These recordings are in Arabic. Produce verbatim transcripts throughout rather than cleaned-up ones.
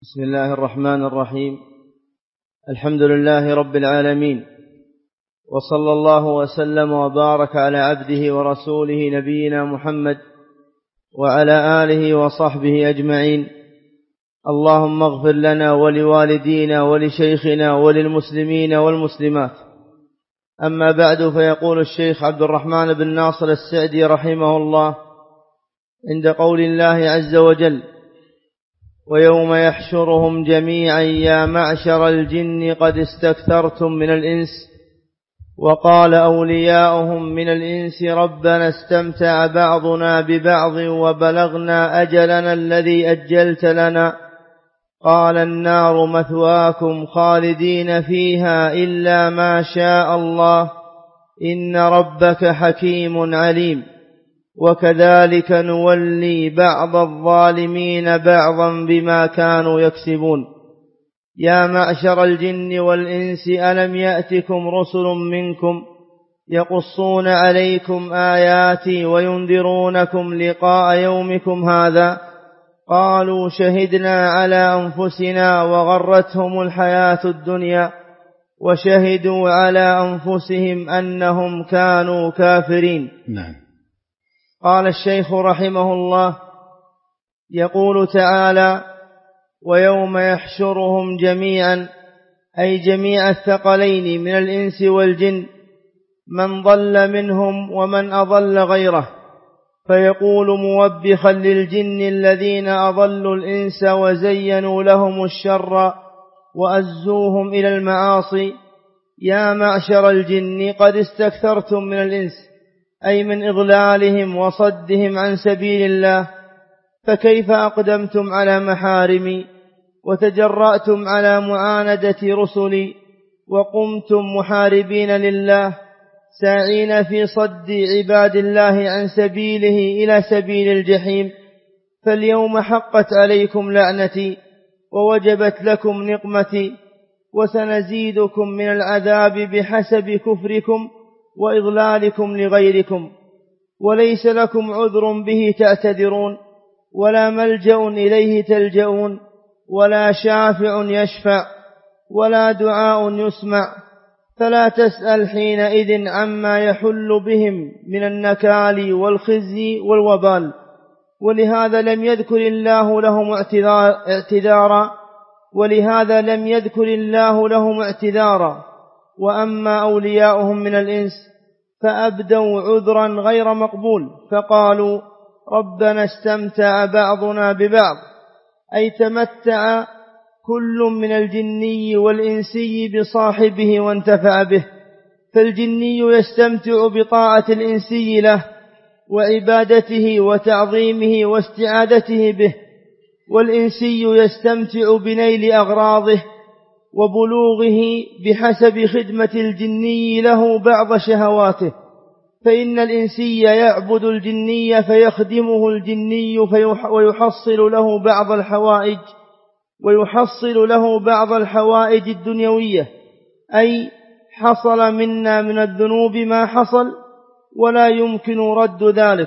بسم الله الرحمن الرحيم. الحمد لله رب العالمين، وصلى الله وسلم وبارك على عبده ورسوله نبينا محمد وعلى آله وصحبه أجمعين. اللهم اغفر لنا ولوالدينا ولشيخنا وللمسلمين والمسلمات. أما بعد، فيقول الشيخ عبد الرحمن بن ناصر السعدي رحمه الله عند قول الله عز وجل: ويوم يحشرهم جميعا يا معشر الجن قد استكثرتم من الإنس. وقال أولياؤهم من الإنس: ربنا استمتع بعضنا ببعض وبلغنا أجلنا الذي أجلت لنا. قال النار مثواكم خالدين فيها إلا ما شاء الله إن ربك حكيم عليم. وكذلك نولي بعض الظالمين بعضا بما كانوا يكسبون. يا معشر الجن والإنس ألم يأتكم رسل منكم يقصون عليكم آياتي وينذرونكم لقاء يومكم هذا؟ قالوا شهدنا على أنفسنا وغرتهم الحياة الدنيا وشهدوا على أنفسهم أنهم كانوا كافرين. نعم. قال الشيخ رحمه الله: يقول تعالى: ويوم يحشرهم جميعا، أي جميع الثقلين من الإنس والجن، من ضل منهم ومن أضل غيره، فيقول موبخا للجن الذين أضلوا الإنس وزينوا لهم الشر وأزوهم إلى المعاصي: يا معشر الجن قد استكثرتم من الإنس، أي من إضلالهم وصدهم عن سبيل الله، فكيف أقدمتم على محارمي وتجرأتم على معاندة رسلي وقمتم محاربين لله ساعين في صد عباد الله عن سبيله إلى سبيل الجحيم؟ فاليوم حقت عليكم لعنتي ووجبت لكم نقمتي، وسنزيدكم من العذاب بحسب كفركم وإضلالكم لغيركم، وليس لكم عذر به تعتذرون، ولا ملجأ إليه تلجؤون، ولا شافع يشفع، ولا دعاء يسمع، فلا تسأل حينئذ عما يحل بهم من النكال والخزي والوبال. ولهذا لم يذكر الله لهم اعتذارا ولهذا لم يذكر الله لهم اعتذارا وأما أولياؤهم من الإنس فأبدوا عذرا غير مقبول، فقالوا: ربنا استمتع بعضنا ببعض، أي تمتع كل من الجني والإنسي بصاحبه وانتفع به. فالجني يستمتع بطاعة الإنسي له وعبادته وتعظيمه واستعادته به، والإنسي يستمتع بنيل أغراضه وبلوغه بحسب خدمة الجني له بعض شهواته. فإن الإنسي يعبد الجني فيخدمه الجني ويحصل له بعض الحوائج ويحصل له بعض الحوائج الدنيوية، أي حصل منا من الذنوب ما حصل ولا يمكن رد ذلك،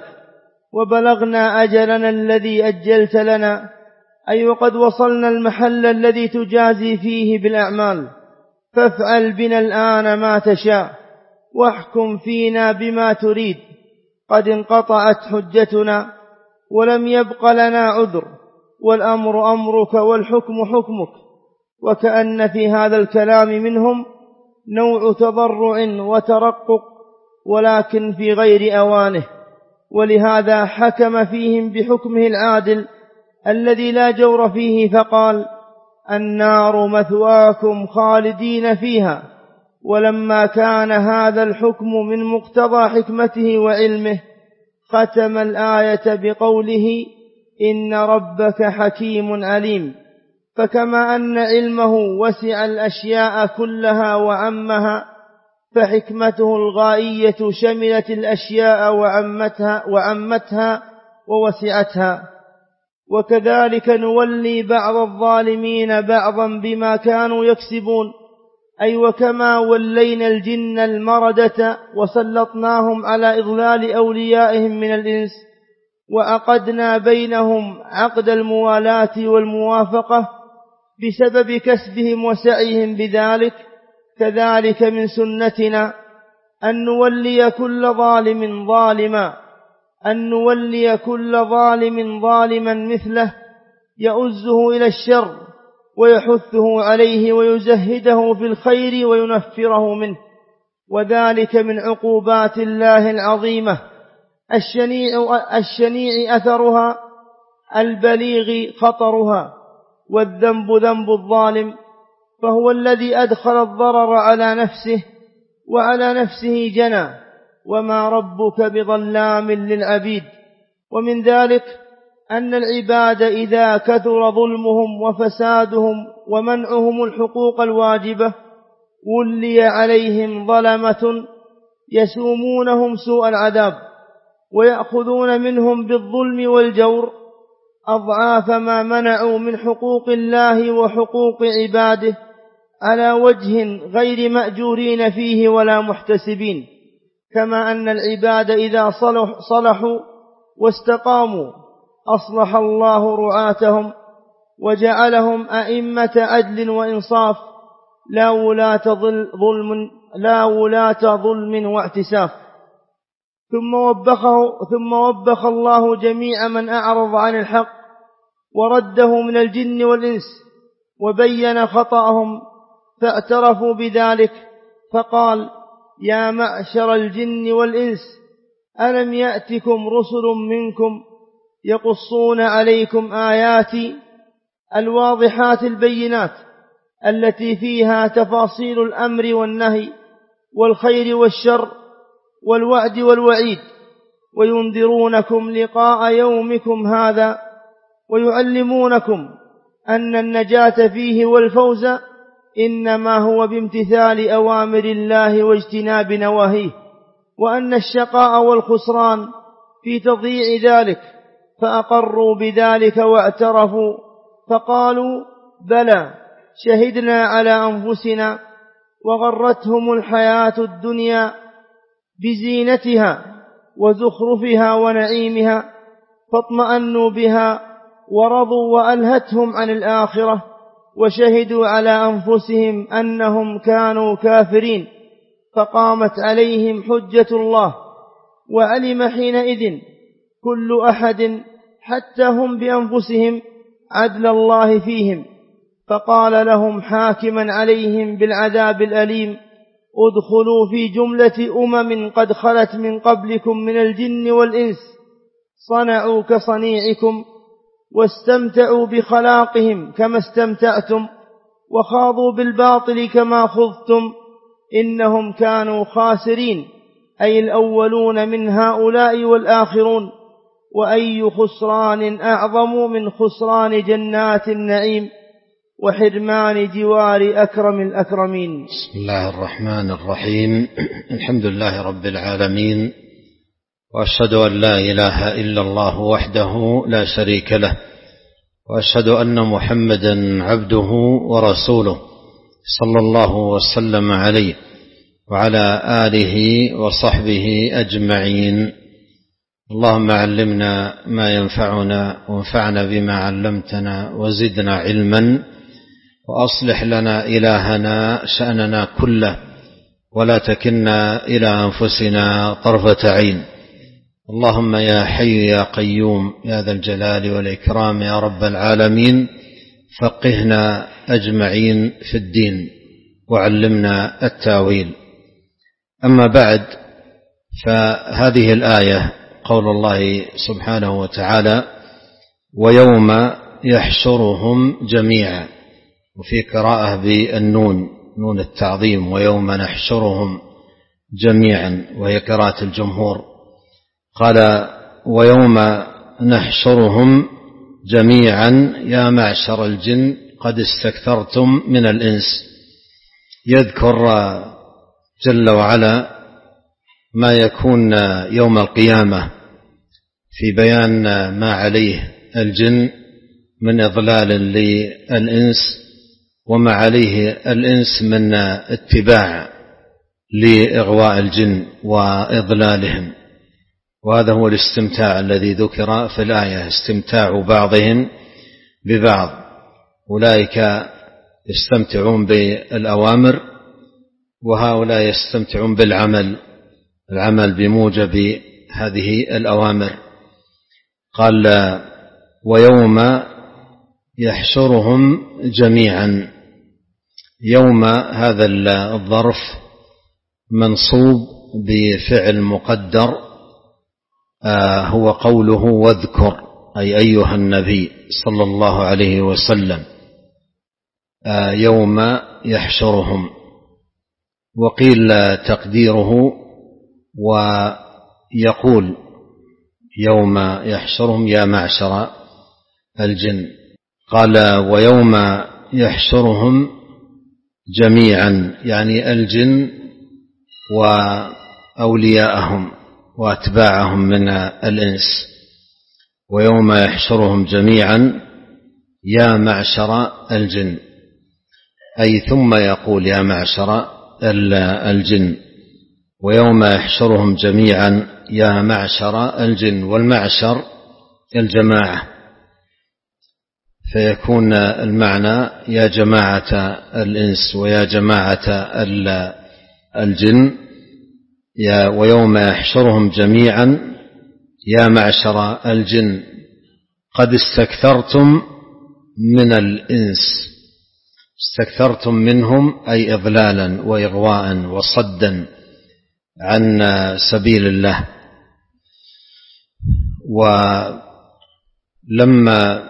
وبلغنا أجلنا الذي أجلت لنا، أي وقد وصلنا المحل الذي تجازي فيه بالأعمال، فافعل بنا الآن ما تشاء واحكم فينا بما تريد. قد انقطعت حجتنا ولم يبق لنا عذر، والأمر أمرك والحكم حكمك. وكأن في هذا الكلام منهم نوع تضرع وترقق، ولكن في غير أوانه، ولهذا حكم فيهم بحكمه العادل الذي لا جور فيه، فقال: النار مثواكم خالدين فيها. ولما كان هذا الحكم من مقتضى حكمته وعلمه ختم الآية بقوله: إن ربك حكيم عليم. فكما أن علمه وسع الأشياء كلها وعمها، فحكمته الغائية شملت الأشياء وعمتها, وعمتها ووسعتها. وكذلك نولي بعض الظالمين بعضا بما كانوا يكسبون، أي وكما ولينا الجن المردة وسلطناهم على إضلال أوليائهم من الإنس، وعقدنا بينهم عقد الموالاة والموافقة، بسبب كسبهم وسعيهم بذلك، كذلك من سنتنا أن نولي كل ظالم ظالما أن نولي كل ظالم ظالما مثله يؤزه إلى الشر ويحثه عليه ويزهده في الخير وينفره منه، وذلك من عقوبات الله العظيمة الشنيع, الشنيع أثرها البليغ خطرها. والذنب ذنب الظالم، فهو الذي أدخل الضرر على نفسه وعلى نفسه جنى، وما ربك بظلام للعبيد. ومن ذلك أن العباد إذا كثر ظلمهم وفسادهم ومنعهم الحقوق الواجبة ولي عليهم ظلمة يسومونهم سوء العذاب ويأخذون منهم بالظلم والجور أضعاف ما منعوا من حقوق الله وحقوق عباده على وجه غير مأجورين فيه ولا محتسبين. كما أن العباد إذا صلح صلحوا واستقاموا أصلح الله رعاتهم وجعلهم أئمة عدل وإنصاف لا ولاة ظلم, لا ولاة ظلم واعتساف. ثم وبخه ثم وبخ الله جميع من أعرض عن الحق ورده من الجن والإنس وبين خطأهم فاعترفوا بذلك، فقال: يا معشر الجن والإنس ألم يأتكم رسل منكم يقصون عليكم آياتي الواضحات البينات التي فيها تفاصيل الأمر والنهي والخير والشر والوعد والوعيد، وينذرونكم لقاء يومكم هذا، ويعلمونكم أن النجاة فيه والفوز إنما هو بامتثال أوامر الله واجتناب نواهيه، وأن الشقاء والخسران في تضييع ذلك، فأقروا بذلك واعترفوا فقالوا: بلى شهدنا على أنفسنا وغرتهم الحياة الدنيا بزينتها وزخرفها ونعيمها فاطمأنوا بها ورضوا وألهتهم عن الآخرة وشهدوا على أنفسهم أنهم كانوا كافرين، فقامت عليهم حجة الله، وعلم حينئذ كل أحد حتى هم بأنفسهم عدل الله فيهم، فقال لهم حاكما عليهم بالعذاب الأليم: ادخلوا في جملة أمم قد خلت من قبلكم من الجن والإنس صنعوا كصنيعكم واستمتعوا بخلاقهم كما استمتعتم وخاضوا بالباطل كما خضتم، إنهم كانوا خاسرين، أي الأولون من هؤلاء والآخرون. وأي خسران أعظم من خسران جنات النعيم وحرمان جوار أكرم الأكرمين. بسم الله الرحمن الرحيم. الحمد لله رب العالمين، وأشهد أن لا إله إلا الله وحده لا شريك له، وأشهد أن محمدا عبده ورسوله صلى الله وسلم عليه وعلى آله وصحبه أجمعين. اللهم علمنا ما ينفعنا وانفعنا بما علمتنا وزدنا علما، وأصلح لنا إلهنا شأننا كله ولا تكلنا إلى أنفسنا طرفة عين. اللهم يا حي يا قيوم يا ذا الجلال والإكرام يا رب العالمين، فقهنا أجمعين في الدين وعلمنا التاويل. أما بعد، فهذه الآية قول الله سبحانه وتعالى: ويوم يحشرهم جميعا، وفي قراءة بالنون، نون التعظيم، ويوم نحشرهم جميعا، وهي قراءة الجمهور. قال: ويوم نحشرهم جميعا يا معشر الجن قد استكثرتم من الإنس. يذكر جل وعلا ما يكون يوم القيامة في بيان ما عليه الجن من إضلال للإنس وما عليه الإنس من اتباع لإغواء الجن وإضلالهم. وهذا هو الاستمتاع الذي ذكر في الآية، استمتاع بعضهم ببعض. أولئك يستمتعون بالأوامر وهؤلاء يستمتعون بالعمل العمل بموجب هذه الأوامر. قال ويوم يحشرهم جميعا. يوم هذا الظرف منصوب بفعل مقدر هو قوله واذكر، أي أيها النبي صلى الله عليه وسلم يوم يحشرهم. وقيل تقديره ويقول يوم يحشرهم يا معشر الجن. قال ويوم يحشرهم جميعا، يعني الجن وأولياءهم وأتباعهم من الإنس. ويوم يحشرهم جميعا يا معشر الجن، أي ثم يقول يا معشر الجن. ويوم يحشرهم جميعا يا معشر الجن، والمعشر الجماعة، فيكون المعنى يا جماعة الإنس ويا جماعة الجن. ويوم يحشرهم جميعا يا معشر الجن قد استكثرتم من الإنس. استكثرتم منهم أي إضلالا وإغواء وصدا عن سبيل الله. ولما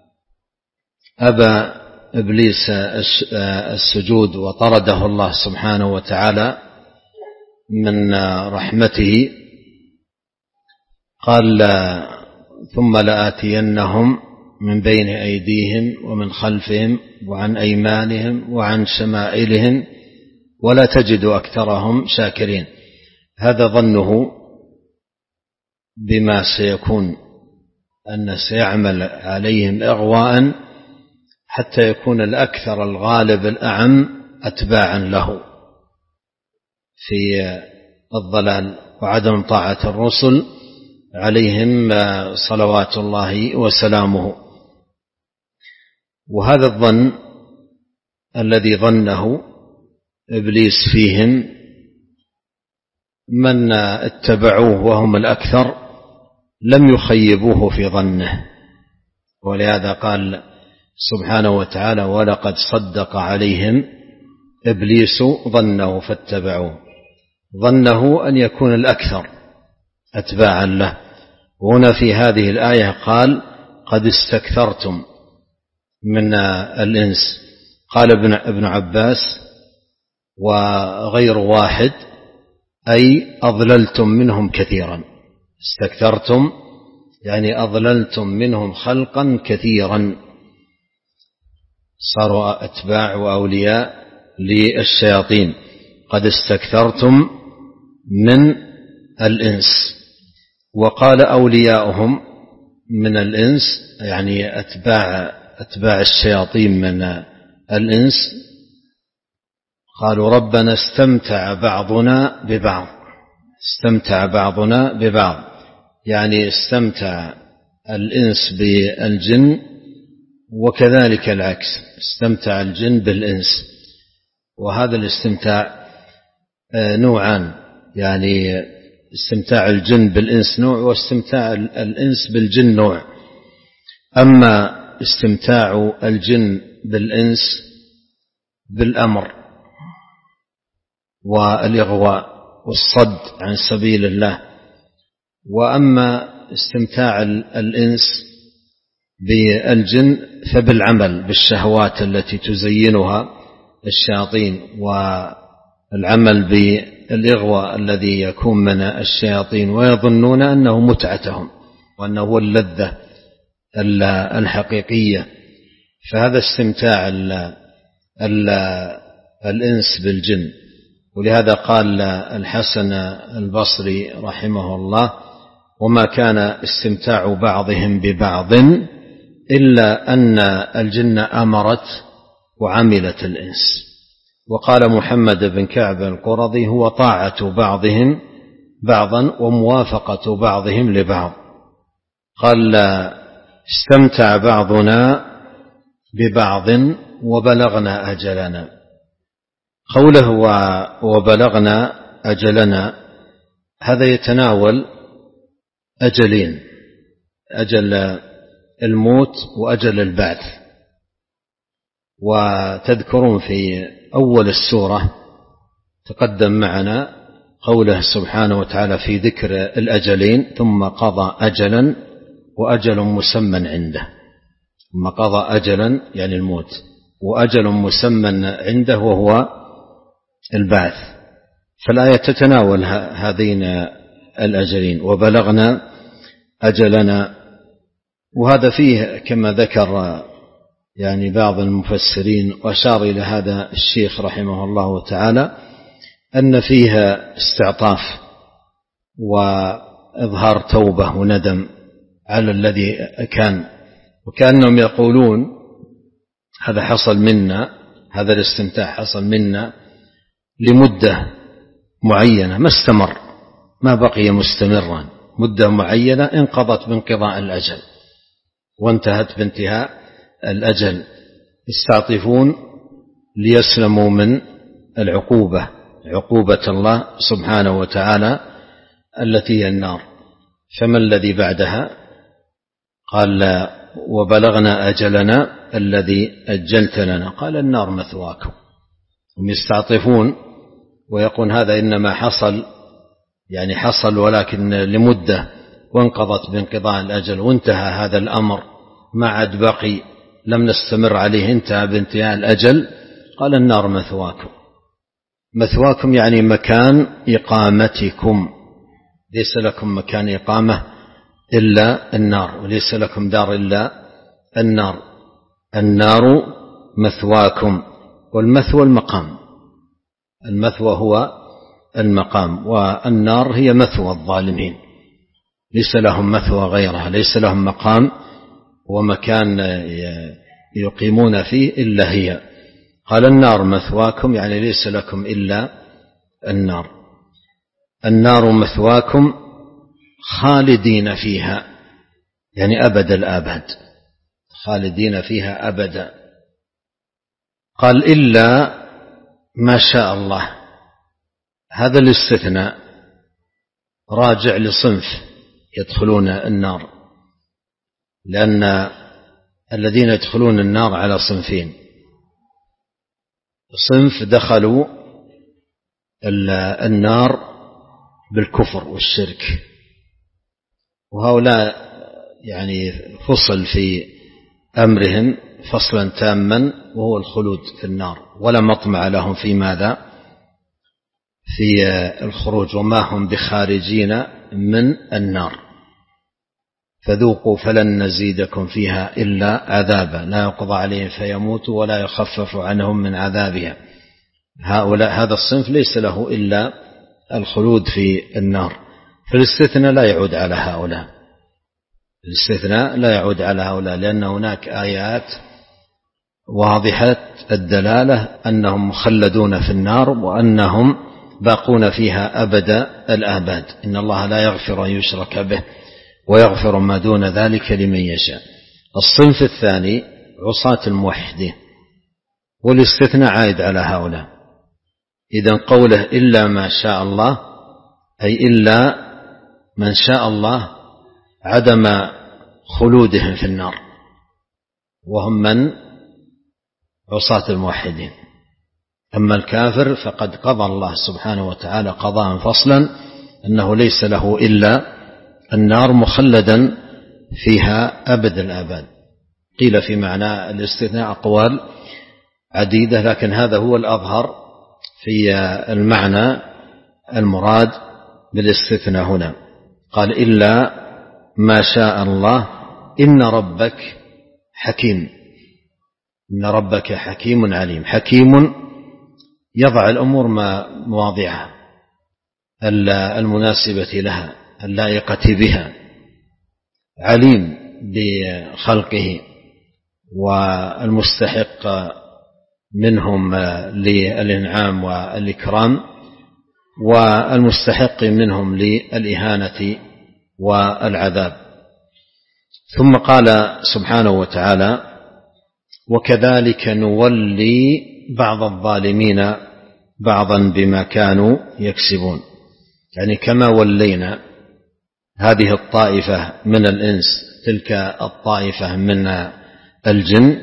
أبى إبليس السجود وطرده الله سبحانه وتعالى من رحمته، قال ثم لآتينهم من بين أيديهم ومن خلفهم وعن أيمانهم وعن شمائلهم ولا تجد أكثرهم شاكرين. هذا ظنه بما سيكون، أن سيعمل عليهم إغواء حتى يكون الأكثر الغالب الأعم أتباعا له في الضلال وعدم طاعة الرسل عليهم صلوات الله وسلامه. وهذا الظن الذي ظنه إبليس فيهم من اتبعوه وهم الأكثر لم يخيبوه في ظنه، ولهذا قال سبحانه وتعالى ولقد صدق عليهم إبليس ظنه فاتبعوه. ظنه أن يكون الأكثر أتباعا له. وهنا في هذه الآية قال قد استكثرتم من الإنس. قال ابن عباس وغير واحد أي أضللتم منهم كثيرا. استكثرتم يعني أضللتم منهم خلقا كثيرا، صاروا أتباع وأولياء للشياطين. قد استكثرتم من الإنس. وقال أولياؤهم من الإنس يعني أتباع أتباع الشياطين من الإنس. قالوا ربنا استمتع بعضنا ببعض. استمتع بعضنا ببعض يعني استمتع الإنس بالجن، وكذلك العكس استمتع الجن بالإنس. وهذا الاستمتاع نوعان، يعني استمتاع الجن بالإنس نوع، واستمتاع الإنس بالجن نوع. أما استمتاع الجن بالإنس بالأمر والإغواء والصد عن سبيل الله، وأما استمتاع الإنس بالجن فبالعمل بالشهوات التي تزينها الشياطين، والعمل بالإغواء الذي يكون من الشياطين، ويظنون أنه متعتهم وأنه هو اللذة الحقيقية. فهذا استمتاع الإنس بالجن. ولهذا قال الحسن البصري رحمه الله وما كان استمتاع بعضهم ببعض إلا أن الجن أمرت وعملت الإنس. وقال محمد بن كعب القرظي هو طاعة بعضهم بعضا وموافقة بعضهم لبعض. قال استمتع بعضنا ببعض وبلغنا أجلنا. قوله وبلغنا أجلنا هذا يتناول أجلين: أجل الموت وأجل البعث. وتذكرون في أول السورة تقدم معنا قوله سبحانه وتعالى في ذكر الأجلين: ثم قضى أجلا وأجل مسمى عنده. ثم قضى أجلا يعني الموت، وأجل مسمى عنده وهو البعث. فالآية تتناول هذين الأجلين: وبلغنا أجلنا. وهذا فيه كما ذكر يعني بعض المفسرين وأشار إلى هذا الشيخ رحمه الله تعالى أن فيها استعطاف وإظهار توبة وندم على الذي كان، وكأنهم يقولون هذا حصل منا، هذا الاستمتاع حصل منا لمدة معينة ما استمر، ما بقي مستمرا، مدة معينة انقضت بانقضاء الأجل وانتهت بانتهاء الأجل. يستعطفون ليسلموا من العقوبة، عقوبة الله سبحانه وتعالى التي هي النار. فما الذي بعدها؟ قال وبلغنا أجلنا الذي أجلت لنا. قال النار مثواكم. هم يستعطفون ويقول هذا إنما حصل يعني حصل ولكن لمدة وانقضت بانقضاء الأجل وانتهى هذا الأمر، ما عاد بقي، لم نستمر عليه، انتهى بانتهاء الأجل. قال النار مثواكم. مثواكم يعني مكان إقامتكم، ليس لكم مكان إقامة إلا النار، وليس لكم دار إلا النار. النار مثواكم. والمثوى المقام، المثوى هو المقام، والنار هي مثوى الظالمين، ليس لهم مثوى غيرها، ليس لهم مقام ومكان يقيمون فيه إلا هي. قال النار مثواكم يعني ليس لكم إلا النار. النار مثواكم خالدين فيها يعني أبد الآباد، خالدين فيها أبدا. قال إلا ما شاء الله. هذا الاستثناء راجع لصنف يدخلون النار، لأن الذين يدخلون النار على صنفين: صنف دخلوا النار بالكفر والشرك، وهؤلاء يعني فصل في أمرهم فصلا تاما وهو الخلود في النار، ولا مطمع لهم في ماذا؟ في الخروج، وما هم بخارجين من النار. فذوقوا فلن نزيدكم فيها إلا عذابا لا يقضى عليهم فيموتوا ولا يخفف عنهم من عذابها. هؤلاء هذا الصنف ليس له إلا الخلود في النار. فالاستثناء لا يعود على هؤلاء، الاستثناء لا يعود على هؤلاء، لأن هناك آيات واضحة الدلالة أنهم مخلدون في النار وأنهم باقون فيها أبد الآباد. إن الله لا يغفر أن يشرك به ويغفر ما دون ذلك لمن يشاء. الصنف الثاني عصاة الموحدين، والاستثناء عائد على هؤلاء. إذن قوله إلا ما شاء الله أي إلا من شاء الله عدم خلودهم في النار، وهم من عصاة الموحدين. أما الكافر فقد قضى الله سبحانه وتعالى قضاء فصلا أنه ليس له إلا النار مخلدا فيها أبد الآباد. قيل في معنى الاستثناء أقوال عديدة، لكن هذا هو الأظهر في المعنى المراد بالاستثناء هنا. قال إلا ما شاء الله إن ربك حكيم. إن ربك حكيم عليم. حكيم يضع الأمور مواضعها المناسبة لها اللائقة بها، عليم بخلقه والمستحق منهم للإنعام والإكرام والمستحق منهم للإهانة والعذاب. ثم قال سبحانه وتعالى وكذلك نولي بعض الظالمين بعضا بما كانوا يكسبون، يعني كما ولينا هذه الطائفة من الإنس تلك الطائفة من الجن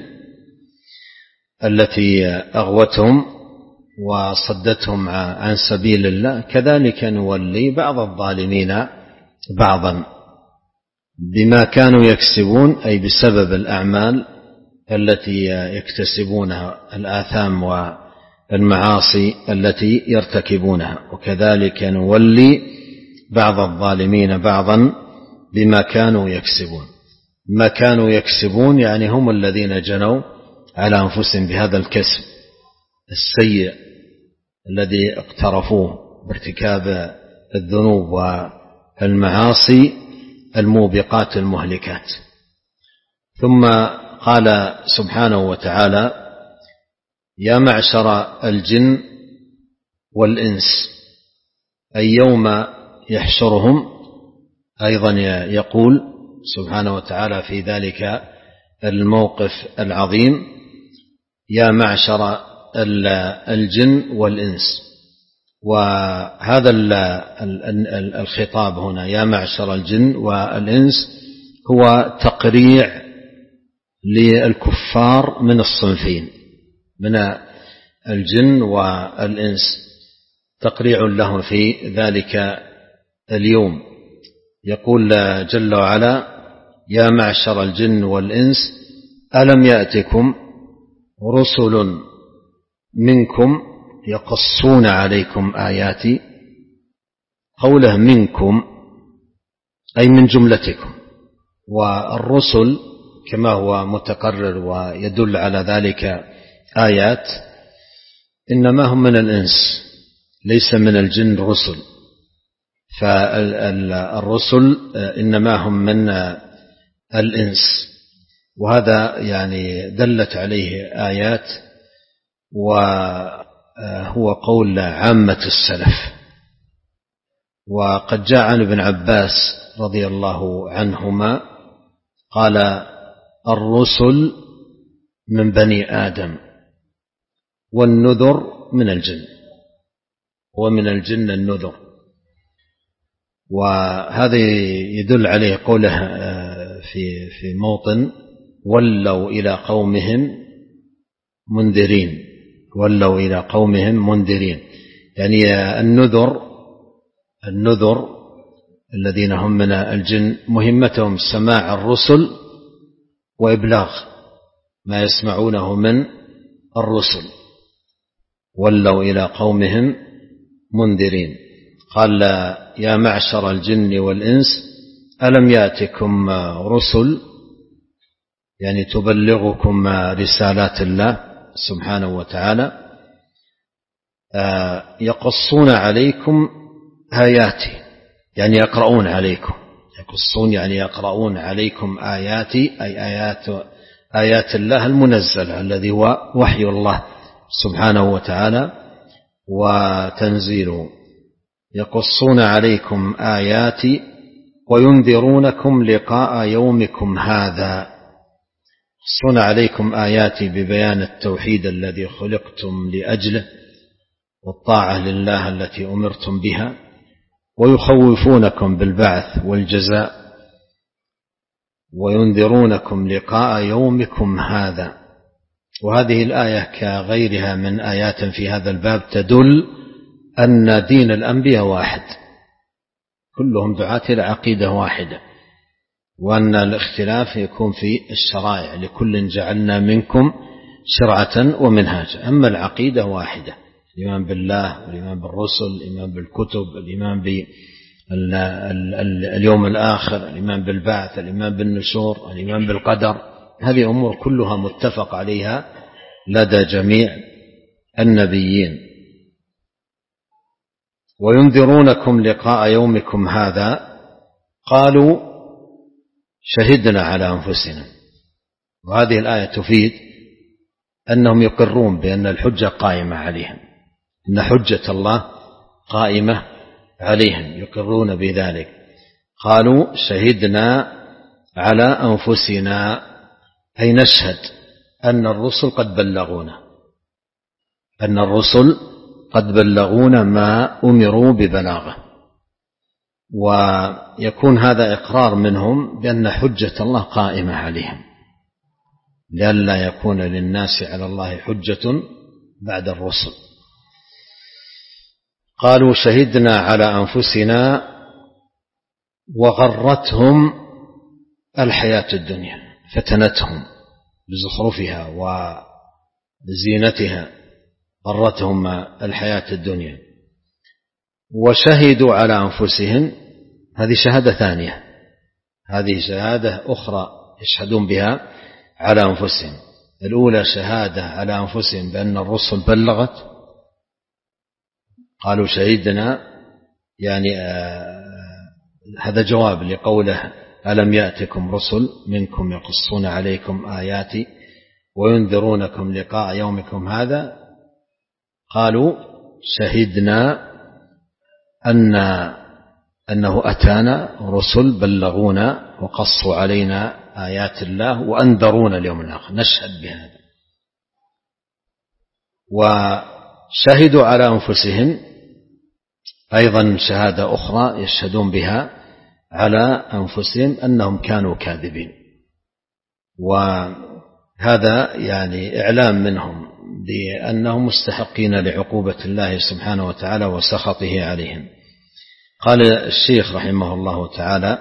التي أغوتهم وصدتهم عن سبيل الله، كذلك نولي بعض الظالمين بعضا بما كانوا يكسبون، أي بسبب الأعمال التي يكتسبونها، الآثام والمعاصي التي يرتكبونها. وكذلك نولي بعض الظالمين بعضا بما كانوا يكسبون. ما كانوا يكسبون يعني هم الذين جنوا على أنفسهم بهذا الكسب السيء الذي اقترفوه بارتكاب الذنوب والمعاصي الموبقات المهلكات. ثم قال سبحانه وتعالى: يا معشر الجن والإنس، أي يوم يحشرهم. أيضا يقول سبحانه وتعالى في ذلك الموقف العظيم: يا معشر الجن والإنس. وهذا الخطاب هنا يا معشر الجن والإنس هو تقريع للكفار من الصنفين، من الجن والإنس، تقريع لهم في ذلك اليوم. يقول جل وعلا: يا معشر الجن والإنس ألم يأتكم رسل منكم يقصون عليكم آياتي. قوله منكم أي من جملتكم، والرسل كما هو متقرر ويدل على ذلك آيات إنما هم من الإنس ليس من الجن رسل، فالرسل إنما هم من الإنس. وهذا يعني دلت عليه آيات، وهو قول عامة السلف. وقد جاء عن ابن عباس رضي الله عنهما قال: الرسل من بني آدم والنذر من الجن، ومن الجن النذر. وهذا يدل عليه قوله في في موطن: ولوا إلى قومهم منذرين، ولوا إلى قومهم منذرين، يعني النذر النذر الذين هم من الجن مهمتهم سماع الرسل وإبلاغ ما يسمعونه من الرسل. ولوا إلى قومهم منذرين. قال: يا معشر الجن والإنس ألم يأتكم رسل، يعني تبلغكم رسالات الله سبحانه وتعالى، يقصون عليكم آياتي، يعني يقرؤون عليكم، يقصون يعني يقرؤون عليكم آياتي، أي آيات آيات الله المنزلة الذي هو وحي الله سبحانه وتعالى وتنزيله. يقصون عليكم آياتي وينذرونكم لقاء يومكم هذا. يقصون عليكم آياتي ببيان التوحيد الذي خلقتم لأجله والطاعة لله التي أمرتم بها، ويخوفونكم بالبعث والجزاء، وينذرونكم لقاء يومكم هذا. وهذه الآية كغيرها من آيات في هذا الباب تدل أن دين الأنبياء واحد، كلهم دعاة إلى عقيدة واحدة، وأن الاختلاف يكون في الشرائع، لكل جعلنا منكم شرعة ومنهاجا، أما العقيدة واحدة: الإيمان بالله والإيمان بالرسل، الإيمان بالكتب، الإيمان باليوم الآخر، الإيمان بالبعث، الإيمان بالنشور، الإيمان بالقدر. هذه أمور كلها متفق عليها لدى جميع النبيين. وينذرونكم لقاء يومكم هذا. قالوا: شهدنا على أنفسنا. وهذه الآية تفيد أنهم يقرون بأن الحجة قائمة عليهم، أن حجة الله قائمة عليهم، يقرون بذلك. قالوا: شهدنا على أنفسنا، أي نشهد أن الرسل قد بلغونا أن الرسل قد بلغونا ما أمروا ببلاغه، ويكون هذا إقرار منهم بأن حجة الله قائمة عليهم، لئلا يكون للناس على الله حجة بعد الرسل. قالوا شهدنا على أنفسنا وغرتهم الحياة الدنيا، فتنتهم بزخرفها وزينتها، غرتهم الحياة الدنيا. وشهدوا على أنفسهم، هذه شهادة ثانية، هذه شهادة أخرى يشهدون بها على أنفسهم. الأولى شهادة على أنفسهم بأن الرسل بلغت، قالوا شهدنا، يعني آه هذا جواب لقوله ألم يأتكم رسل منكم يقصون عليكم آياتي وينذرونكم لقاء يومكم هذا. قالوا شهدنا أن أنه أتانا رسل بلغونا وقصوا علينا آيات الله وأنذرونا اليوم الآخر، نشهد بهذا. وشهدوا على أنفسهم أيضا شهادة أخرى يشهدون بها على أنفسهم أنهم كانوا كاذبين، وهذا يعني إعلام منهم بأنهم مستحقين لعقوبة الله سبحانه وتعالى وسخطه عليهم. قال الشيخ رحمه الله تعالى: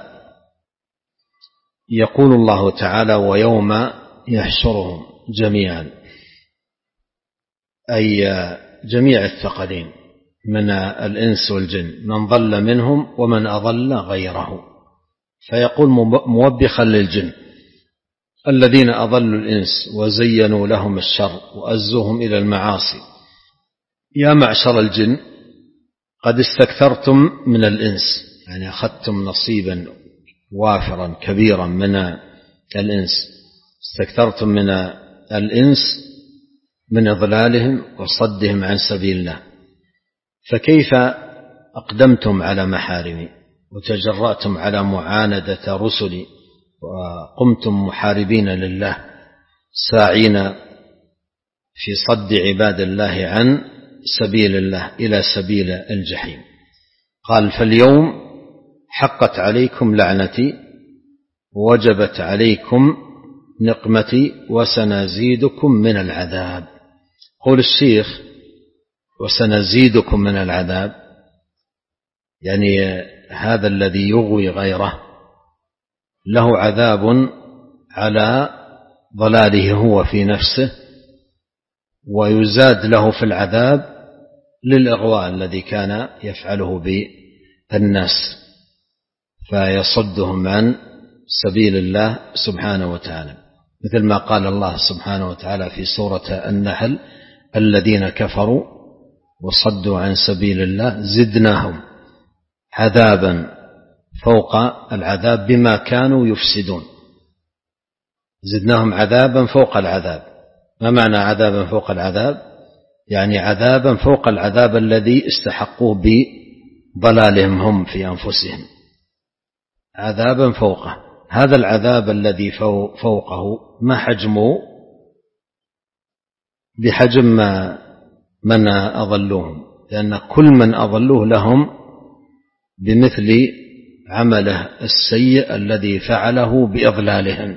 يقول الله تعالى: ويوم يحشرهم جميعا، أي جميع الثقلين من الإنس والجن، من ضل منهم ومن أضل غيره. فيقول موبخا للجن الذين أضلوا الإنس وزينوا لهم الشر وأزوهم إلى المعاصي: يا معشر الجن قد استكثرتم من الإنس، يعني أخذتم نصيبا وافرا كبيرا من الإنس، استكثرتم من الإنس من إضلالهم وصدهم عن سبيل الله، فكيف أقدمتم على محارمي وتجرأتم على معاندة رسلي وقمتم محاربين لله ساعين في صد عباد الله عن سبيل الله إلى سبيل الجحيم. قال: فاليوم حقت عليكم لعنتي ووجبت عليكم نقمتي وسنزيدكم من العذاب. قول الشيخ: وسنزيدكم من العذاب، يعني هذا الذي يغوي غيره له عذاب على ضلاله هو في نفسه، ويزاد له في العذاب للإغواء الذي كان يفعله بالناس، فيصدهم عن سبيل الله سبحانه وتعالى، مثل ما قال الله سبحانه وتعالى في سورة النحل: الذين كفروا وصدوا عن سبيل الله زدناهم عذابا فوق العذاب بما كانوا يفسدون. زدناهم عذابا فوق العذاب. ما معنى عذابا فوق العذاب؟ يعني عذابا فوق العذاب الذي استحقوه بضلالهم هم في أنفسهم، عذابا فوقه. هذا العذاب الذي فوقه ما حجمه؟ بحجم من أضلوهم، لأن كل من أضلوه لهم بمثل عمله السيء الذي فعله بإضلالهم،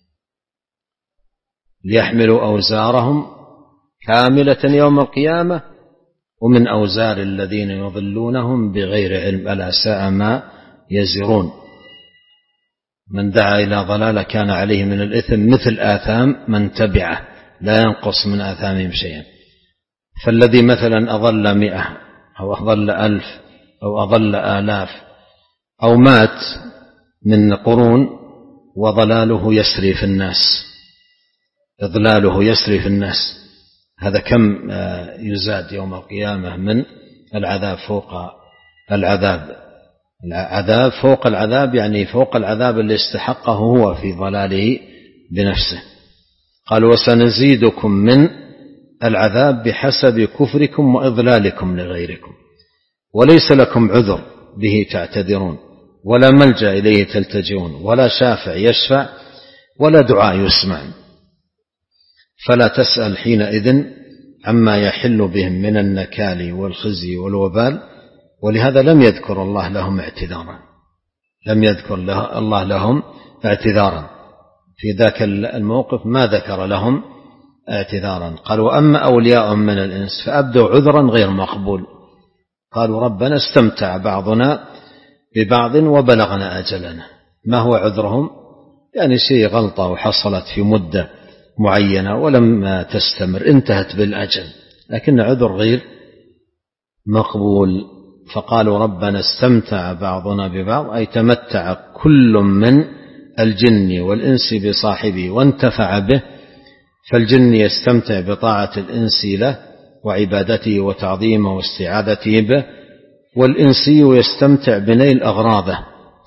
ليحملوا أوزارهم كاملة يوم القيامة ومن أوزار الذين يضلونهم بغير علم ألا ساء ما يزرون. من دعا إلى ضلالة كان عليه من الإثم مثل آثام من تبعه لا ينقص من آثامهم شيئا. فالذي مثلا أضل مئة أو أضل ألف أو أضل آلاف أو مات من قرون وضلاله يسري في الناس، إضلاله يسري في الناس، هذا كم يزاد يوم القيامة من العذاب فوق العذاب. العذاب فوق العذاب يعني فوق العذاب اللي استحقه هو في ضلاله بنفسه. قال: وسنزيدكم من العذاب بحسب كفركم وإضلالكم لغيركم وليس لكم عذر به تعتذرون ولا ملجأ إليه تلتجئون ولا شافع يشفع ولا دعاء يسمع. فلا تسأل حينئذ عما يحل بهم من النكال والخزي والوبال. ولهذا لم يذكر الله لهم اعتذارا، لم يذكر الله لهم اعتذارا في ذاك الموقف، ما ذكر لهم اعتذارا. قال وأما أولياء من الإنس فأبدوا عذرا غير مقبول، قالوا ربنا استمتع بعضنا ببعض وبلغنا أجلنا. ما هو عذرهم؟ يعني شيء غلطة وحصلت في مدة معينة ولم تستمر، انتهت بالأجل، لكن عذر غير مقبول. فقالوا ربنا استمتع بعضنا ببعض، أي تمتع كل من الجن والإنس بصاحبه وانتفع به، فالجن يستمتع بطاعة الإنس له وعبادته وتعظيمه واستعاذته به، والإنسي يستمتع بنيل أغراضه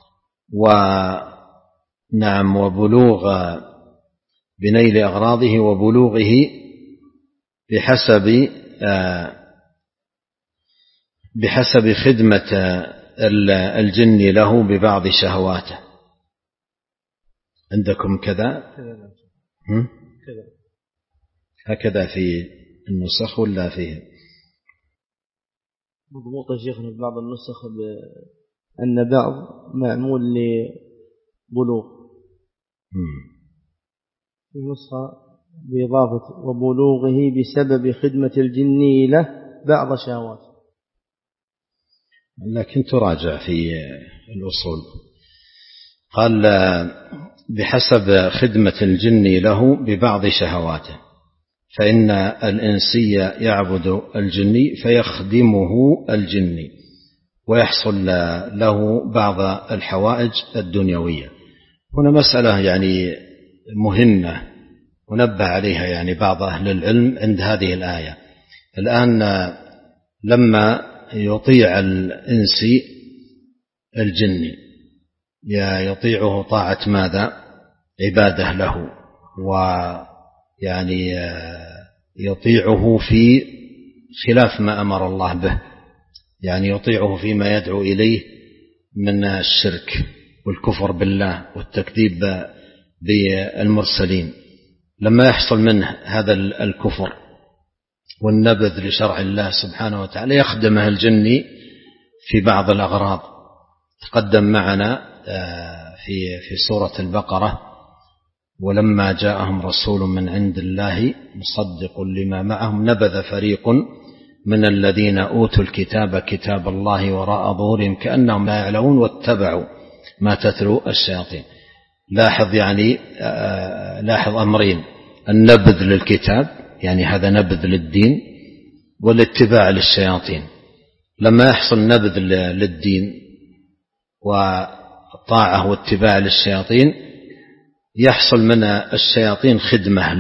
ونعم وبلوغ بنيل أغراضه وبلوغه بحسب بحسب خدمة الجن له ببعض شهواته. عندكم كذا هكذا في النسخ ولا فيه؟ مضبوط يا شيخنا في بعض النسخ بأن بعض معمول لبلوغ، في نسخة بإضافة وبلوغه بسبب خدمة الجن له بعض شهوات، لكن تراجع في الأصول. قال بحسب خدمة الجن له ببعض شهواته، فإن الإنسي يعبد الجني فيخدمه الجني ويحصل له بعض الحوائج الدنيوية. هنا مسألة يعني مهمة ونبه عليها يعني بعض أهل العلم عند هذه الآية. الآن لما يطيع الإنسي الجني يطيعه طاعة ماذا؟ عبادة له، ويعني يطيعه في خلاف ما أمر الله به، يعني يطيعه فيما يدعو إليه من الشرك والكفر بالله والتكذيب بالمرسلين. لما يحصل منه هذا الكفر والنبذ لشرع الله سبحانه وتعالى يخدمه الجني في بعض الأغراض. تقدم معنا في في سورة البقرة ولما جاءهم رسول من عند الله مصدق لما معهم نبذ فريق من الذين أوتوا الكتاب كتاب الله وراء ظهورهم كأنهم لا يعلمون واتبعوا ما تتلو الشياطين. لاحظ يعني لاحظ أمرين: النبذ للكتاب يعني هذا نبذ للدين، والاتباع للشياطين. لما يحصل نبذ للدين والطاعة واتباع للشياطين يحصل من الشياطين خدمة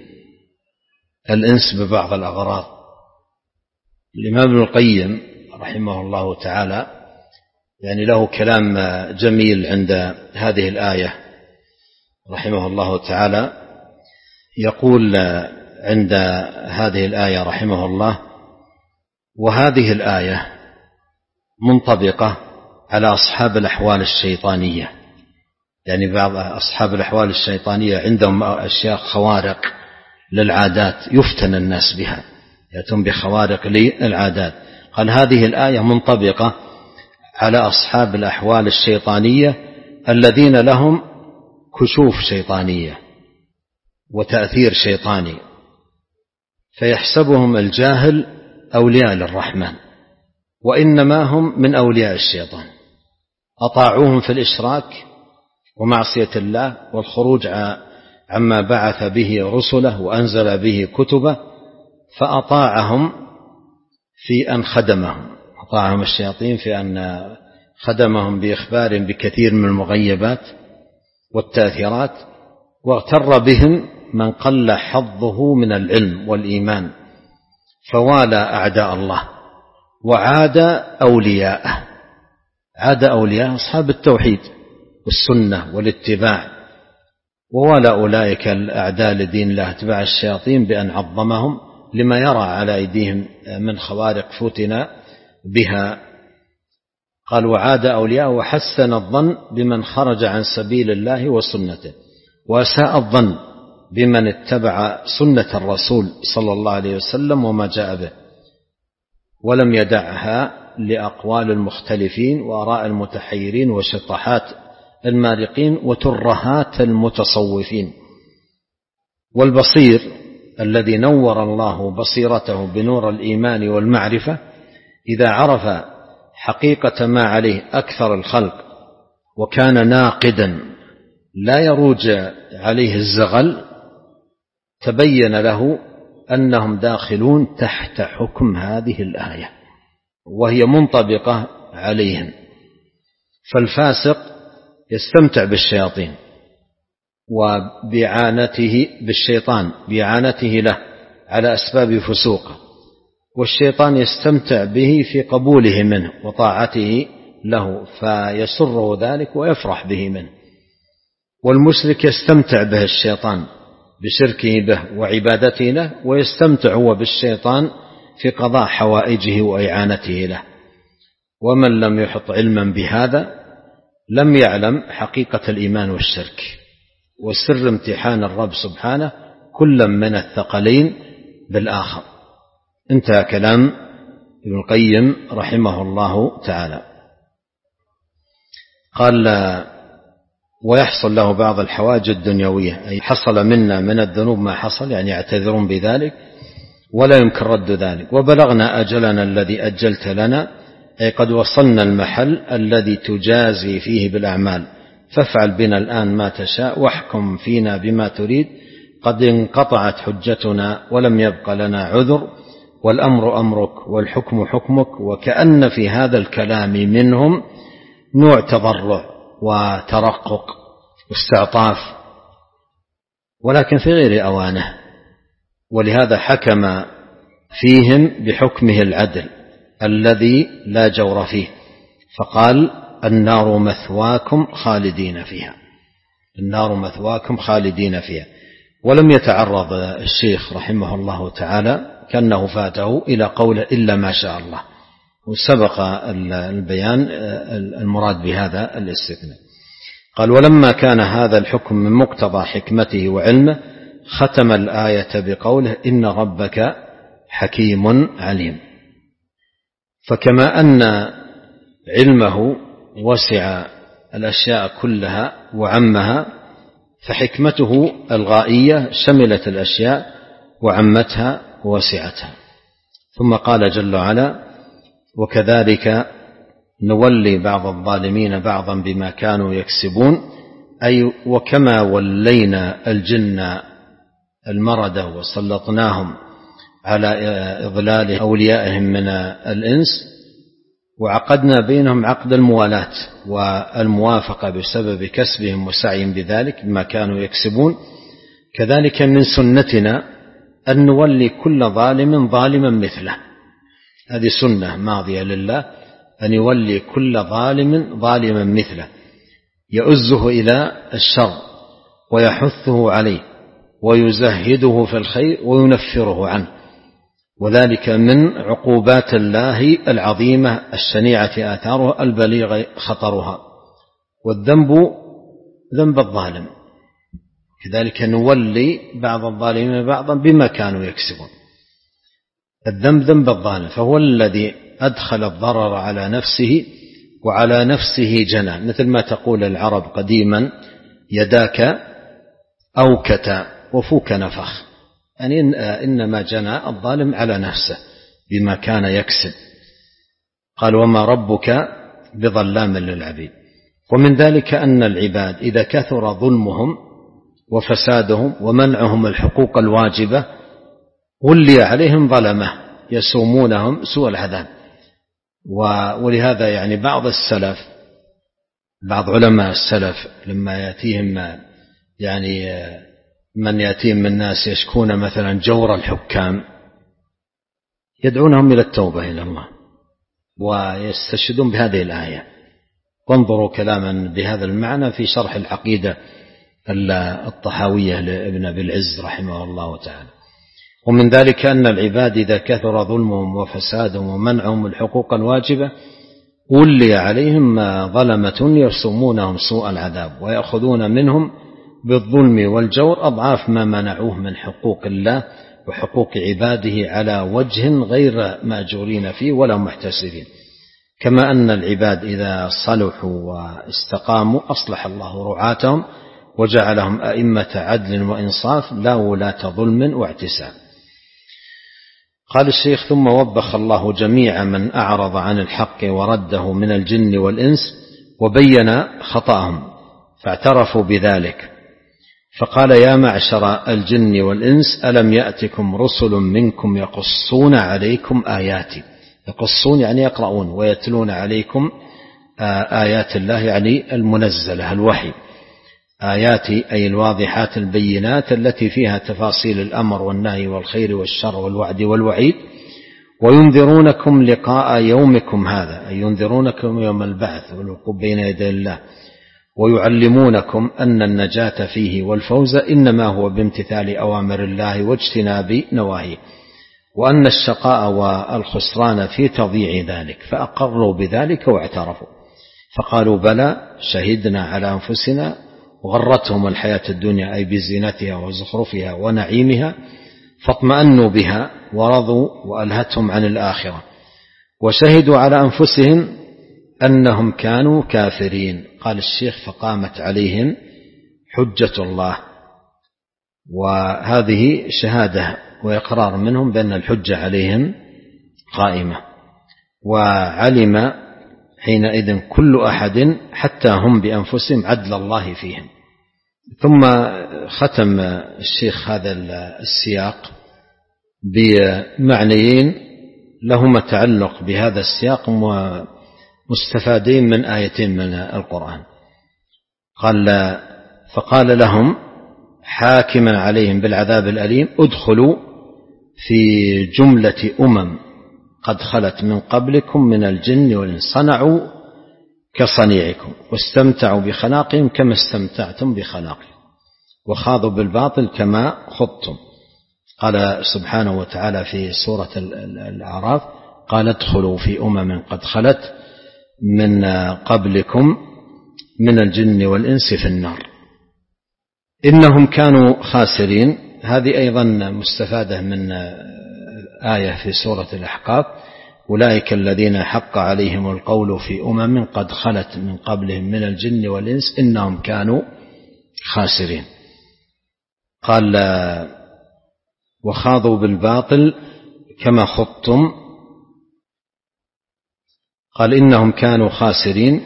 للإنس ببعض الأغراض. الإمام ابن القيم رحمه الله تعالى يعني له كلام جميل عند هذه الآية رحمه الله تعالى، يقول عند هذه الآية رحمه الله: وهذه الآية منطبقة على أصحاب الأحوال الشيطانية. يعني بعض أصحاب الأحوال الشيطانية عندهم أشياء خوارق للعادات يفتن الناس بها، يأتون بخوارق للعادات. قال هذه الآية منطبقة على أصحاب الأحوال الشيطانية الذين لهم كشوف شيطانية وتأثير شيطاني، فيحسبهم الجاهل أولياء للرحمن وإنما هم من أولياء الشيطان، أطاعوهم في الإشراك ومعصية الله والخروج عما بعث به رسله وأنزل به كتبه، فأطاعهم في أن خدمهم، أطاعهم الشياطين في أن خدمهم بإخبار بكثير من المغيبات والتأثيرات، واغتر بهم من قل حظه من العلم والإيمان فوالى أعداء الله وعاد أولياءه. عاد أولياء أصحاب التوحيد والسنة والاتباع، ووالى أولئك الأعداء لدين الله اتباع الشياطين بأن عظمهم لما يرى على أيديهم من خوارق فتنا بها. قال وعاد أولياء وحسن الظن بمن خرج عن سبيل الله وسنته، وأساء الظن بمن اتبع سنة الرسول صلى الله عليه وسلم وما جاء به، ولم يدعها لأقوال المختلفين وآراء المتحيرين وشطحات المارقين وترهات المتصوفين. والبصير الذي نور الله بصيرته بنور الإيمان والمعرفة إذا عرف حقيقة ما عليه أكثر الخلق وكان ناقدا لا يروج عليه الزغل، تبين له أنهم داخلون تحت حكم هذه الآية وهي منطبقة عليهم. فالفاسق يستمتع بالشياطين وبإعانته بالشيطان بإعانته له على أسباب فسوقه، والشيطان يستمتع به في قبوله منه وطاعته له فيسره ذلك ويفرح به منه. والمشرك يستمتع به الشيطان بشركه به وعبادته له، ويستمتع هو بالشيطان في قضاء حوائجه وإعانته له. ومن لم يحط علما بهذا لم يعلم حقيقة الإيمان والشرك وسر امتحان الرب سبحانه كلا من الثقلين بالآخر. انتهى كلام ابن القيم رحمه الله تعالى. قال ويحصل له بعض الحوائج الدنيوية، أي حصل منا من الذنوب ما حصل، يعني يعتذرون بذلك ولا يمكن رد ذلك. وبلغنا أجلنا الذي أجلت لنا، أي قد وصلنا المحل الذي تجازي فيه بالأعمال، فافعل بنا الآن ما تشاء واحكم فينا بما تريد، قد انقطعت حجتنا ولم يبق لنا عذر، والأمر أمرك والحكم حكمك. وكأن في هذا الكلام منهم نوع تضرع وترقق واستعطاف، ولكن في غير أوانه، ولهذا حكم فيهم بحكمه العدل الذي لا جور فيه، فقال النار مثواكم خالدين فيها، النار مثواكم خالدين فيها. ولم يتعرض الشيخ رحمه الله تعالى كأنه فاته إلى قول إلا ما شاء الله، وسبق البيان المراد بهذا الاستثناء. قال ولما كان هذا الحكم من مقتضى حكمته وعلمه ختم الآية بقوله إن ربك حكيم عليم. فكما أن علمه وسع الأشياء كلها وعمها، فحكمته الغائية شملت الأشياء وعمتها ووسعتها. ثم قال جل وعلا وكذلك نولي بعض الظالمين بعضا بما كانوا يكسبون، أي وكما ولينا الجن المردة وسلطناهم على إضلال أوليائهم من الإنس وعقدنا بينهم عقد الموالاة والموافقة بسبب كسبهم وسعيهم بذلك بما كانوا يكسبون، كذلك من سنتنا أن نولي كل ظالم ظالما مثله. هذه سنة ماضية لله أن يولي كل ظالم ظالما مثله، يؤزه إلى الشر ويحثه عليه ويزهده في الخير وينفره عنه، وذلك من عقوبات الله العظيمة الشنيعة آثارها البليغ خطرها. والذنب ذنب الظالم، كذلك نولي بعض الظالمين بعضا بما كانوا يكسبون. الذنب ذنب الظالم، فهو الذي أدخل الضرر على نفسه وعلى نفسه جنى، مثل ما تقول العرب قديما يداك أوكت وفوك نفخ، يعني إنما جنى الظالم على نفسه بما كان يكسب. قال وما ربك بظلام للعبيد. ومن ذلك أن العباد إذا كثر ظلمهم وفسادهم ومنعهم الحقوق الواجبة ولي عليهم ظلمه يسومونهم سوء العذاب. ولهذا يعني بعض السلف بعض علماء السلف لما يأتيهم يعني من يأتيهم من الناس يشكون مثلا جور الحكام يدعونهم إلى التوبة إلى الله ويستشهدون بهذه الآية. وانظروا كلاما بهذا المعنى في شرح العقيدة الطحاوية لابن أبي العز رحمه الله تعالى. ومن ذلك أن العباد إذا كثر ظلمهم وفسادهم ومنعهم الحقوق الواجبة ولي عليهم ظلمة يسومونهم سوء العذاب ويأخذون منهم بالظلم والجور أضعاف ما منعوه من حقوق الله وحقوق عباده على وجه غير مأجورين فيه ولا محتسبين. كما أن العباد إذا صلحوا واستقاموا أصلح الله رعاتهم وجعلهم أئمة عدل وإنصاف لا ولاة ظلم واعتسام. قال الشيخ: ثم وبخ الله جميع من أعرض عن الحق ورده من الجن والإنس وبين خطأهم فاعترفوا بذلك، فقال: يا معشر الجن والإنس ألم يأتكم رسل منكم يقصون عليكم آياتي. يقصون يعني يقرؤون ويتلون عليكم آيات الله يعني المنزلة الوحي، آياتي أي الواضحات البينات التي فيها تفاصيل الأمر والنهي والخير والشر والوعد والوعيد، وينذرونكم لقاء يومكم هذا أي ينذرونكم يوم البعث والوقوف بين يدي الله، ويعلمونكم أن النجاة فيه والفوز إنما هو بامتثال أوامر الله واجتناب نواهيه، وأن الشقاء والخسران في تضييع ذلك، فأقروا بذلك واعترفوا فقالوا: بلى شهدنا على أنفسنا وغرتهم الحياة الدنيا أي بزينتها وزخرفها ونعيمها فاطمأنوا بها ورضوا وألهتهم عن الآخرة، وشهدوا على أنفسهم أنهم كانوا كافرين. قال الشيخ: فقامت عليهم حجة الله، وهذه شهادة وإقرار منهم بأن الحجة عليهم قائمة، وعلم حينئذ كل أحد حتى هم بأنفسهم عدل الله فيهم. ثم ختم الشيخ هذا السياق بمعنيين لهما تعلق بهذا السياق مستفادين من آيتين من القرآن. قال: فقال لهم حاكما عليهم بالعذاب الأليم: ادخلوا في جملة أمم قد خلت من قبلكم من الجن والإنس صنعوا كصنيعكم واستمتعوا بخلاقهم كما استمتعتم بخلاقهم وخاضوا بالباطل كما خضتم. قال سبحانه وتعالى في سورة الأعراف: قال: ادخلوا في أمم قد خلت من قبلكم من الجن والإنس في النار إنهم كانوا خاسرين. هذه أيضا مستفادة من آية في سورة الأحقاف: أولئك الذين حق عليهم القول في أمم قد خلت من قبلهم من الجن والإنس إنهم كانوا خاسرين. قال: وخاضوا بالباطل كما خضتم. قال: إنهم كانوا خاسرين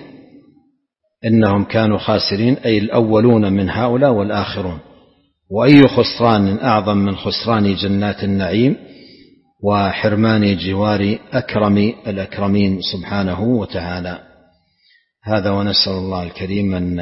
إنهم كانوا خاسرين أي الأولون من هؤلاء والآخرون. وأي خسران أعظم من خسران جنات النعيم وحرمان جوار أكرم الأكرمين سبحانه وتعالى. هذا، ونسأل الله الكريم أن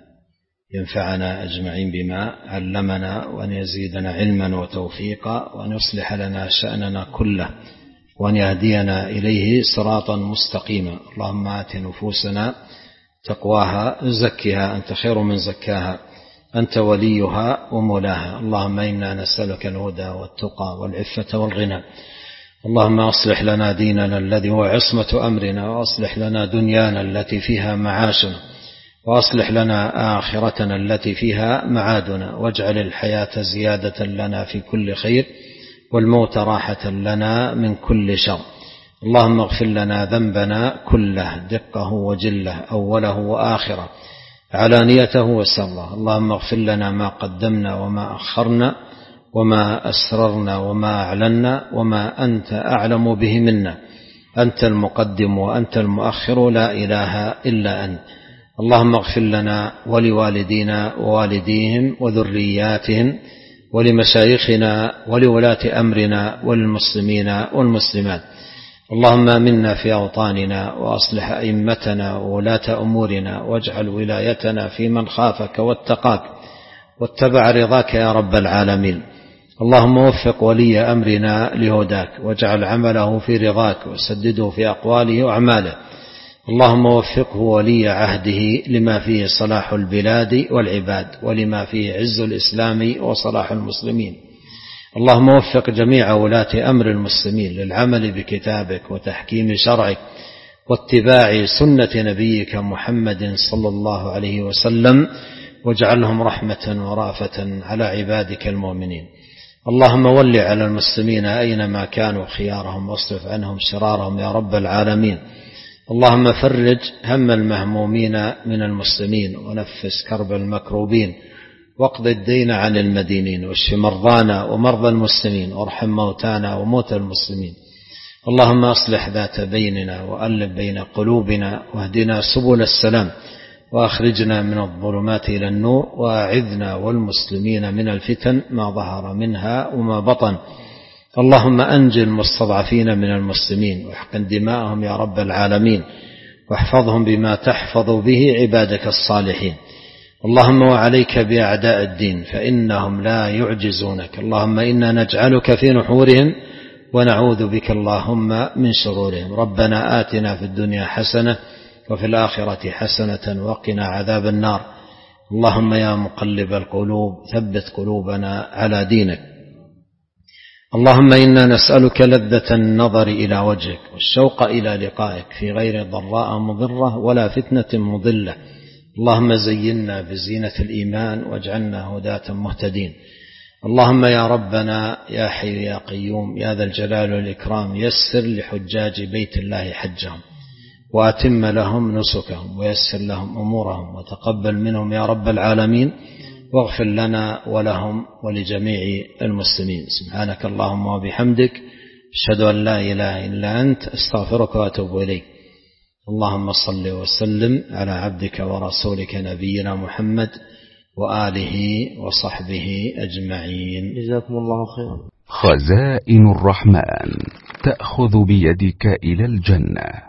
ينفعنا أجمعين بما علمنا وأن يزيدنا علما وتوفيقا وأن يصلح لنا شأننا كله وأن يهدينا إليه صراطا مستقيما. اللهم آت نفوسنا تقواها زكها أنت خير من زكاها أنت وليها ومولاها. اللهم إنا نسألك الهدى والتقى والعفة والغنى. اللهم أصلح لنا ديننا الذي هو عصمة أمرنا، وأصلح لنا دنيانا التي فيها معاشنا، وأصلح لنا آخرتنا التي فيها معادنا، واجعل الحياة زيادة لنا في كل خير والموت راحة لنا من كل شر. اللهم اغفر لنا ذنبنا كله دقه وجله أوله وآخره علانيته وسره. اللهم اغفر لنا ما قدمنا وما أخرنا وما أسررنا وما أعلنا وما أنت أعلم به منا. أنت المقدم وأنت المؤخر لا إله إلا أنت. اللهم اغفر لنا ولوالدينا ووالديهم وذرياتهم ولمشايخنا ولولاة أمرنا وللمسلمين والمسلمات. اللهم آمنا في أوطاننا وأصلح أئمتنا وولاة أمورنا، واجعل ولايتنا في من خافك واتقاك واتبع رضاك يا رب العالمين. اللهم وفق ولي أمرنا لهداك، واجعل عمله في رضاك، وسدده في أقواله وأعماله. اللهم وفقه ولي عهده لما فيه صلاح البلاد والعباد، ولما فيه عز الإسلام وصلاح المسلمين. اللهم وفق جميع ولاة أمر المسلمين للعمل بكتابك وتحكيم شرعك واتباع سنة نبيك محمد صلى الله عليه وسلم، واجعلهم رحمة ورافة على عبادك المؤمنين. اللهم ول على المسلمين أينما كانوا خيارهم واصرف عنهم شرارهم يا رب العالمين. اللهم فرج هم المهمومين من المسلمين ونفس كرب المكروبين واقض الدين عن المدينين واشف مرضانا ومرضى المسلمين وارحم موتانا وموتى المسلمين. اللهم أصلح ذات بيننا وألف بين قلوبنا واهدنا سبل السلام وأخرجنا من الظلمات إلى النور وأعذنا والمسلمين من الفتن ما ظهر منها وما بطن. اللهم أنجِ المستضعفين من المسلمين واحقن دماءهم يا رب العالمين واحفظهم بما تحفظ به عبادك الصالحين. اللهم وعليك بأعداء الدين فإنهم لا يعجزونك. اللهم إنا نجعلك في نحورهم ونعوذ بك اللهم من شرورهم. ربنا آتنا في الدنيا حسنة وفي الآخرة حسنة وقنا عذاب النار. اللهم يا مقلب القلوب ثبت قلوبنا على دينك. اللهم إنا نسألك لذة النظر إلى وجهك والشوق إلى لقائك في غير ضراء مضرة ولا فتنة مضلة. اللهم زينا بزينة الإيمان واجعلنا هداة مهتدين. اللهم يا ربنا يا حي يا قيوم يا ذا الجلال والإكرام يسر لحجاج بيت الله حجهم وأتم لهم نسكهم ويسر لهم أمورهم وتقبل منهم يا رب العالمين واغفر لنا ولهم ولجميع المسلمين. سبحانك اللهم وبحمدك أشهد أن لا إله إلا أنت أستغفرك وأتوب إليك. اللهم صل وسلم على عبدك ورسولك نبينا محمد وآله وصحبه أجمعين. جزاكم الله خيرا. خزائن الرحمن تأخذ بيدك إلى الجنة.